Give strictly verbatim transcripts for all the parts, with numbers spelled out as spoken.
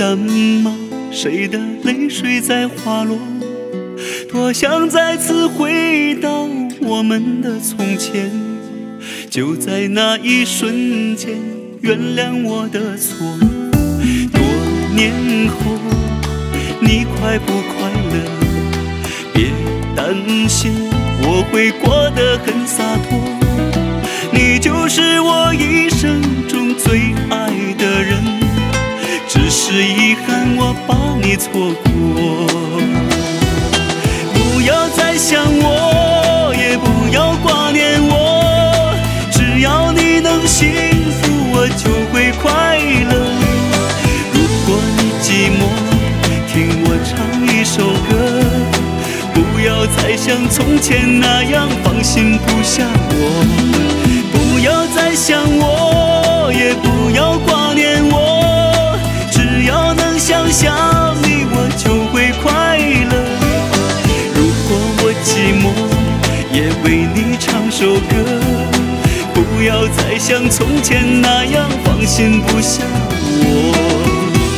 单吗？谁的泪水在滑落？多想再次回到我们的从前，就在那一瞬间原谅我的错。多年后你快不快乐？别担心，我会过得很洒脱。你就是我一生中最爱的人，只是遗憾我把你错过。不要再想我，也不要挂念我，只要你能幸福，我就会快乐。如果你寂寞，听我唱一首歌，不要再像从前那样放心不下我。不要再想我，也不要挂念我，只要能想想你，我就会快乐。如果我寂寞，也为你唱首歌，不要再像从前那样放心不下我。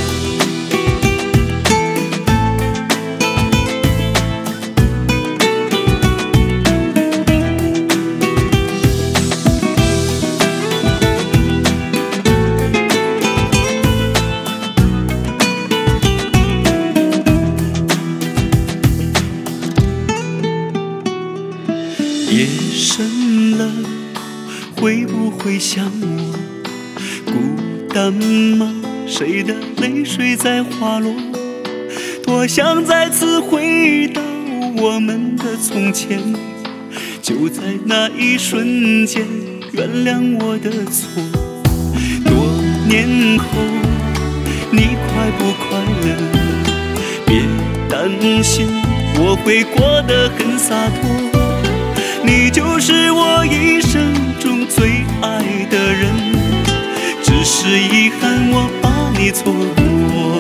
夜深了，会不会想我？孤单吗？谁的泪水在滑落？多想再次回到我们的从前，就在那一瞬间原谅我的错。多年后你快不快乐？别担心，我会过得很洒脱。你就是我一生中最爱的人，只是遗憾我把你错过。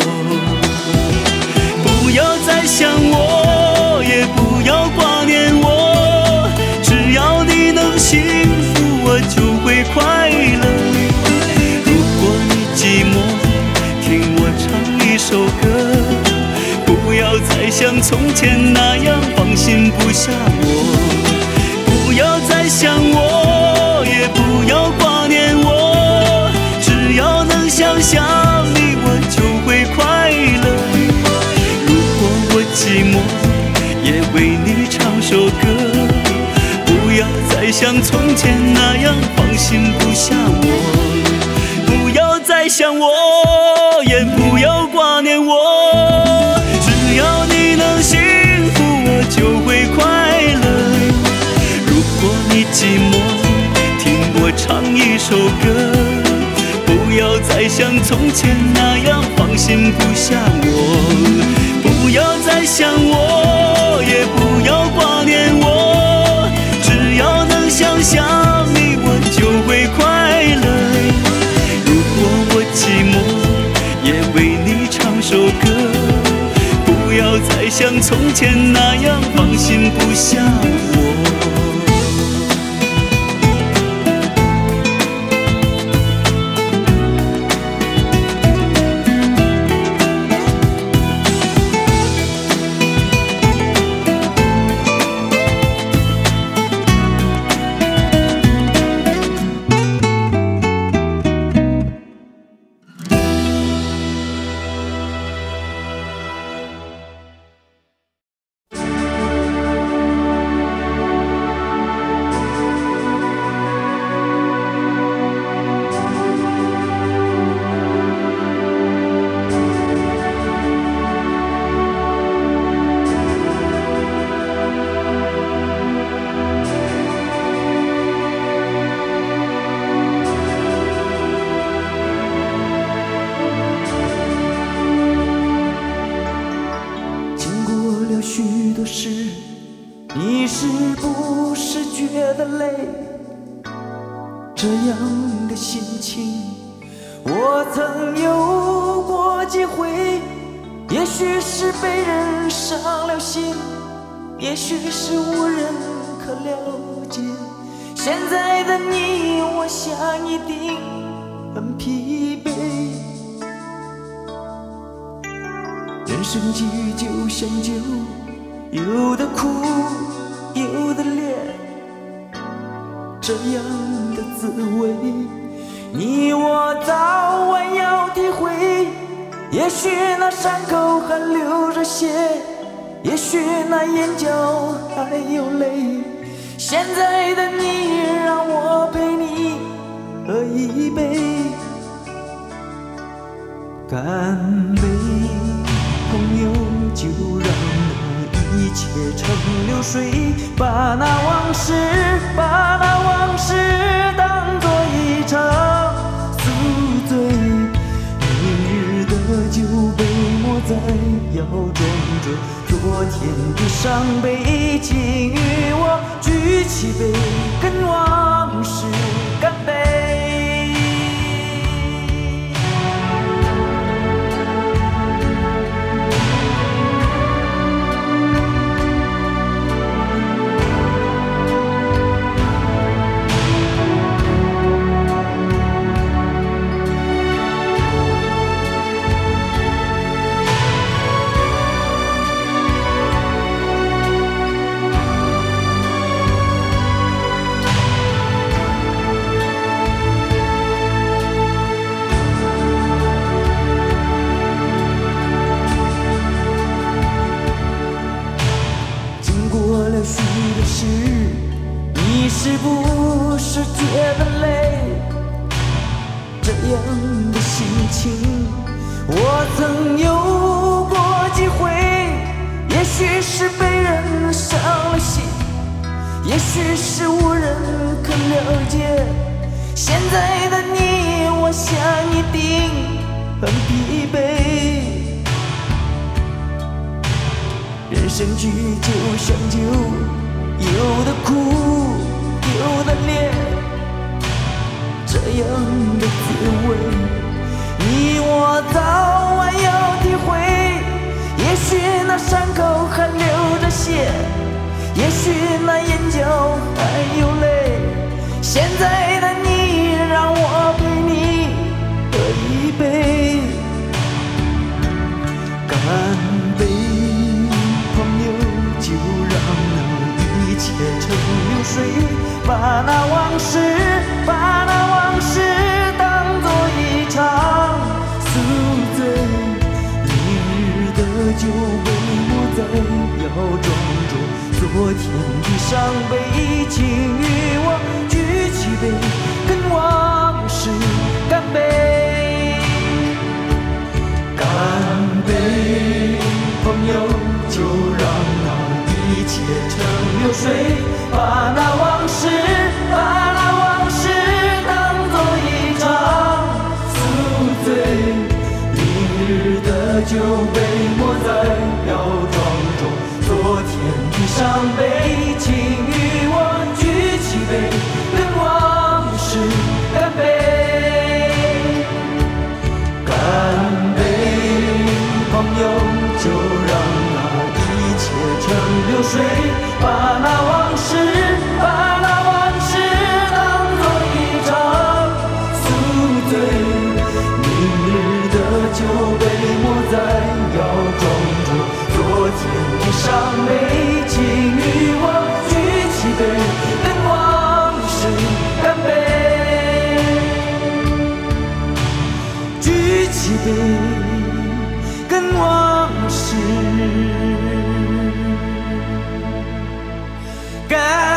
不要再想我，也不要挂念我，只要你能幸福，我就会快乐。如果你寂寞，听我唱一首歌，不要再像从前那样放心不下我。不要再想我，也不要挂念我，只要能想想你，我就会快乐。如果我寂寞，也为你唱首歌，不要再像从前那样放心不下我。不要再想我，也不要挂念我，只要你能幸福，我就会快乐。如果你寂寞，听我唱一首歌，不要再像从前那样放心不下我。不要再想我，也不要挂念我，只要能想想你，我就会快乐。如果我寂寞，也为你唱首歌，不要再像从前那样放心不下我。 你是不是觉得累？这样的心情我曾有过几回，也许是被人伤了心，也许是无人可了解。现在的你，我想一定很疲惫。 生际遇就像酒，有的苦，有的烈，这样的滋味，你我早晚要体会。也许那伤口还流着血，也许那眼角还有泪，现在的你让我陪你喝一杯，干杯，朋友，就让那一切成流水，把那往事，把那往事当作一场宿醉。明日的酒被抹在腰，装着昨天的伤悲，请与我举起杯，跟往事干杯。你是不是觉得累？这样的心情，我曾有过几回。也许是被人伤了心，也许是无人可了解。现在的你，我想一定很疲惫。人生剧就像酒，有的苦，有的烈，这样的滋味，你我早晚要体会。也许那伤口还流着血，也许那眼角还有泪，现在的你让我陪你喝一杯，干杯，朋友，就让那一切成流水，把那往事，把那往事当作一场宿醉。明日的酒被抹在腰，装着昨天的伤悲，请与我举起杯，跟往事干杯，干杯，朋友，就让那一切成流水，把那往事，把那往事当作一场宿醉。明日的酒被抹在腰，装着昨天的伤悲，请与我举起杯，跟往事干杯，干杯，朋友，就让那一切成流水，把那往事，把那往事当作一场宿醉。明日的酒被抹在腰，装着昨天的伤悲，请与我举起杯，跟往事干杯，举起杯，跟往事干杯。